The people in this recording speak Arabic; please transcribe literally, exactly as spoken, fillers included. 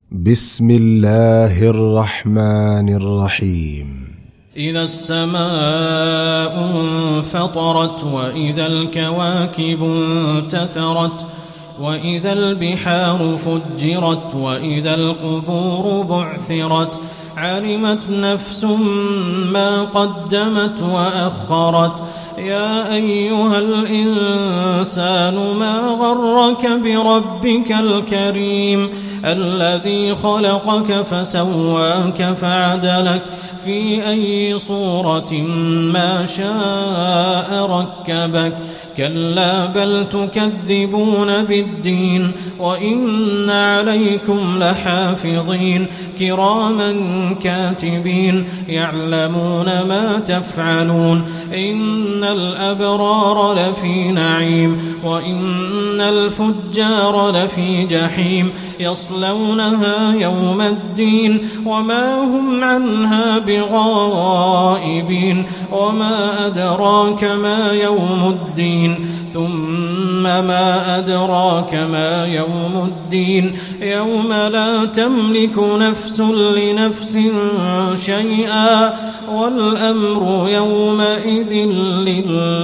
بسم الله الرحمن الرحيم. إذا السماء انفطرت وإذا الكواكب انتثرت وإذا البحار فجرت وإذا القبور بعثرت علمت نفس ما قدمت وأخرت يا أيها الإنسان ما غرك بربك الكريم الذي خلقك فسواك فعدلك في أي صورة ما شاء ركبك كلا بل تكذبون بالدين وإن عليكم لحافظين كراما كاتبين يعلمون ما تفعلون إن الأبرار لفي نعيم وإن الفجار لفي جحيم يصلونها يوم الدين وما هم عنها بغائبين وما أدراك ما يوم الدين ثم ما أدراك ما يوم الدين يوم لا تملك نفس لنفس شيئا والأمر يومئذ لله.